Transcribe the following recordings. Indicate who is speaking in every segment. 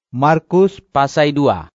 Speaker 1: Markus
Speaker 2: pasai 2.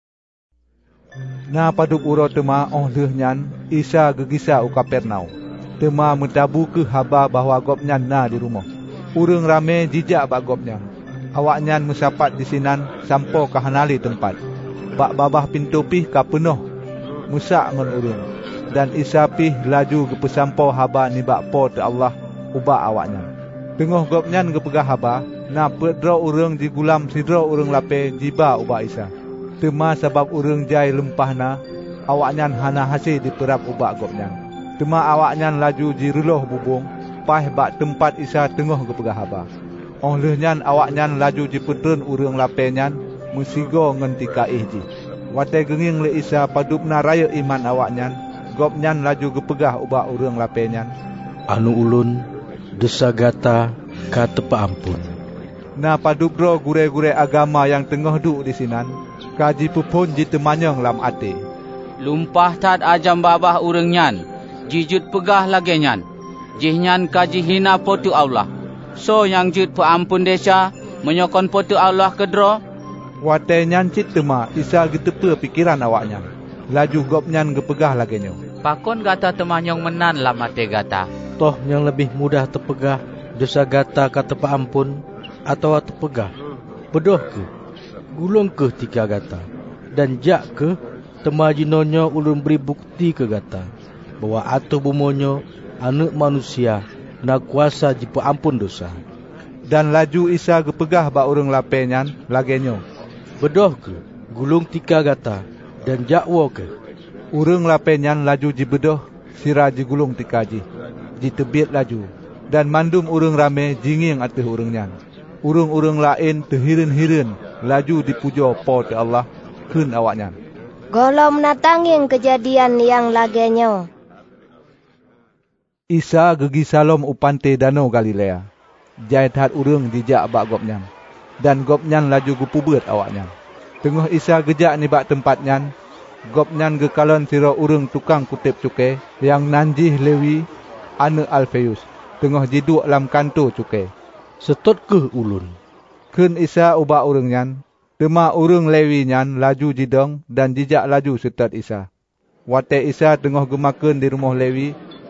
Speaker 1: Na paduk uro tema leuhnyan Isa gegisa u Kapernaum. Tema mentabu ke haba bahawa gopnyan na di rumah. Urang rame jijak bak gopnyan. Awaknyan mesapat di sinan sampo ke hanali tempat. Bak babah pintu pih ka penuh musak ngon urang. Dan Isa pih laju gepesampo haba ni bak po te Allah ubak awaknyan. Tengah gopnyan gepegah haba, na pedro urang digulam sidro urang lape jiba ubak Isa. Tema sebab urang jai lempahna, awaknyan hana hasi diperap ubak gopnyan. Tema awaknyan laju jireloh bubung, pah bak tempat Isa tengah gepegah haba. Leuhnyan awaknyan laju jipedren urang lapenyan, musigo ngen tika ihji. Wate genging le Isa padupna raya iman awaknyan, gopnyan laju gepegah ubak urang lapenyan.
Speaker 3: Anu ulun dosa gata ka tepa ampun.
Speaker 1: Na padubro gure-gure agama yang tengah duk di sinan, kaji pupun jitemanyang lam ate.
Speaker 2: Lumpah tat ajam babah urang nyan, jijut pegah lagi nyan. Jihnyan kaji hina potu Allah. So yang jut peampun desa, menyokon potu Allah kedro.
Speaker 1: Wate nyan cit tema, Isa getepe pikiran awaknya. Laju gopnyan gepegah lagi nyo.
Speaker 2: Pakon gata temanyong menan lam ate gata.
Speaker 3: Toh yang lebih mudah terpegah dosa gata ka tepa ampun atau terpegah bedoh ke gulung ke tika gata dan jak ke temajinonyo ulun beri bukti ke gata bahwa atuh bumonyo anak manusia na kuasa jipa ampun dosa.
Speaker 1: Dan laju Isa gepegah bak urang lapenyan lagenyo.
Speaker 3: Bedoh ke gulung tika gata dan jakwo ke
Speaker 1: urang lapenyan laju jibedoh sira jigulung tikaji. Ditebit laju dan mandum urang rame jinging atuh urangnya. Urang-urang lain terhirin-hirin laju dipuja po te Allah keun awaknya.
Speaker 4: Golom natanging kejadian yang lagenyo.
Speaker 1: Isa gegi salom upante danau Galilea. Jait hat urang dijak bak gopnyan. Dan gopnyan laju gupubet awaknya. Tengah Isa gejak ni bak tempatnyan, gopnyan gekalon sira urang tukang kutip cukai yang nanjih Lewi anak Alfeus, tengah jiduk lam kantor cukai.
Speaker 3: Setot ke ulun.
Speaker 1: Keun Isa ubak urang nyan, tema urang Lewi nyan laju jidong dan jijak laju setot Isa. Wate Isa tengah gemakeun di rumah Lewi,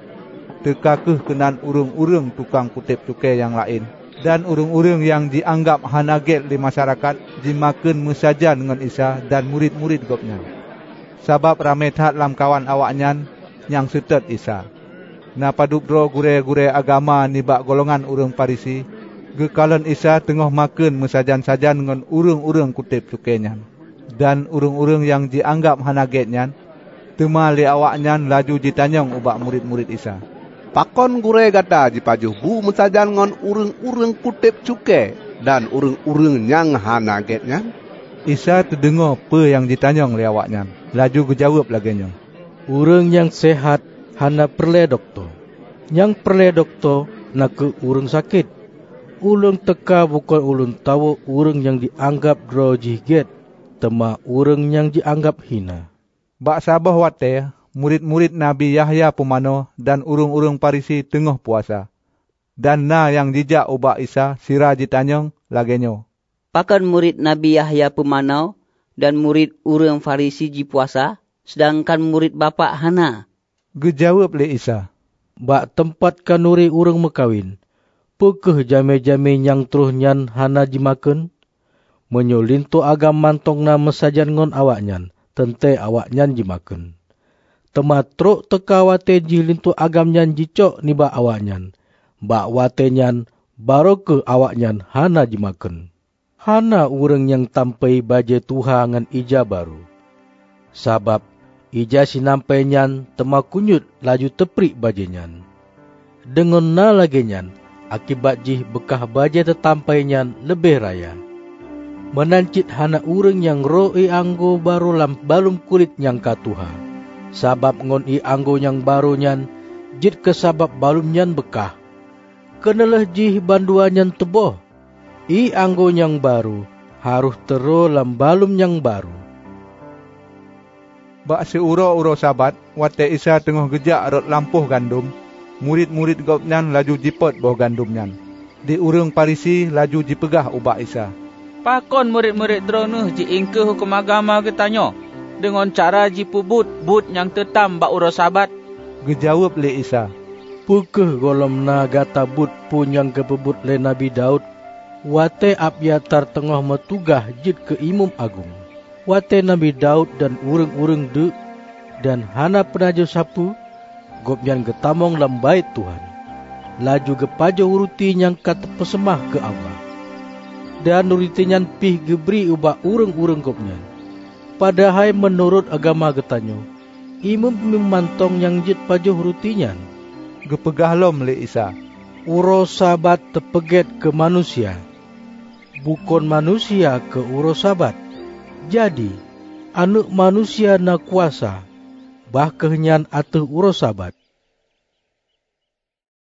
Speaker 1: teka keh kenan urang-urang tukang kutip cukai yang lain. Dan urang-urang yang dianggap hanaget di masyarakat, dimakeun mesajan dengan Isa dan murid-murid gopnya. Sabab ramai tat lam kawan awaknyan yang setot Isa. Na padubro gure-gure agama ni bak golongan urang Parisi, gekalon Isa tengah makan mesajan-sajan dengan urang-urang kutip cukainya. Dan urang-urang yang dianggap hanagetnya, tema li awaknyan laju ditanyang ubak murid-murid Isa.
Speaker 5: Pakon gure gata jipaju bu mesajan dengan urang-urang kutip cukai dan urang-urang yang hanagetnya?
Speaker 1: Isa terdengar apa yang ditanyang li awaknyan, laju gejawab laginya.
Speaker 3: Urang yang sehat hana perle doktor. Yang perle doktor nak ke urang sakit. Ulun teka bukan ulun tahu urang yang dianggap drojihget, tema urang yang dianggap hina.
Speaker 1: Bak sabah wate, murid-murid Nabi Yahya pemano dan urang-urang Parisi tengah puasa. Dan na yang dijak ubak Isa sira ditanyang lagenyo.
Speaker 6: Pakan murid Nabi Yahya pemano dan murid urang Farisi ji puasa, sedangkan murid bapak hana.
Speaker 1: Gejawab le Isa.
Speaker 3: Bak tempat kanuri urang mekawin. Pekeh jame-jame yang teruh nyan hana jimaken? Menyolintu agam mantong na mesajan ngon awaknyan. Tente awaknyan jimaken. Tematruk teka wate jilintu agam nyan jicok ni bak awaknyan. Bak wate nyan baro ke awaknyan hana jimaken. Hana urang yang tampai baje Tuha ngan ija baru. Sabab ija sinampai nyan tema kunyut laju teprik baje nyan. Dengan na lagi nyan, akibat jih bekah baje tetampai nyan lebih raya. Menancit hana urang yang ro anggo baru lam balum kulit yang katuha. Sabab ngon anggo yang baru nyan, jit kesabab balum nyan bekah. Kenalah jih bandua nyan teboh. Anggo yang baru harus tero lam balum yang baru.
Speaker 1: Bak seuro-uro sabat, wate Isa tengah gejak rot lampuh gandum, murid-murid gopnyan laju jipot boh gandum nyan. Di urang Parisi laju dipegah ubak Isa.
Speaker 2: Pakon murid-murid teronuh ji ingke hukum agama ketanyo dengan cara ji pubut but yang tetam bak uro sabat.
Speaker 1: Gejawab le Isa.
Speaker 3: Pukeh golom na gata but pun yang kepebut le Nabi Daud. Wate Abiatar tengah metugah jid ke imam agung. Wate Nabi Daud dan urang-urang de dan hana penajo sapu gopnyan getamong dalam bait Tuhan. Laju gepajo uruti yang kata pesemah ke Allah. Dan urutinyan pih geberi ubah urang-urang gopnyan. Padahal menurut agama getanyo, imam memantong yang jid pajo urutinyan.
Speaker 1: Gepegahlom le Isa.
Speaker 3: Uro sabat tepeget ke manusia. Bukan manusia ke uro sabat. Jadi, anak manusia na kuasa, bahkenyan atuh uro sabat.